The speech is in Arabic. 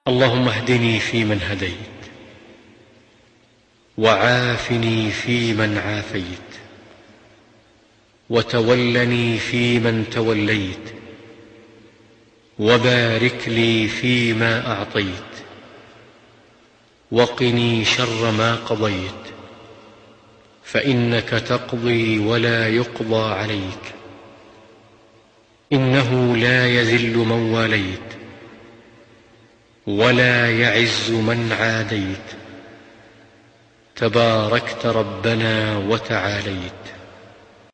اللهم اهدني فيمن هديت، وعافني فيمن عافيت، وتولني فيمن توليت، وبارك لي فيما أعطيت، وقني شر ما قضيت، فإنك تقضي ولا يقضى عليك، إنه لا يذل من واليت ولا يعز من عاديت، تباركت ربنا وتعاليت.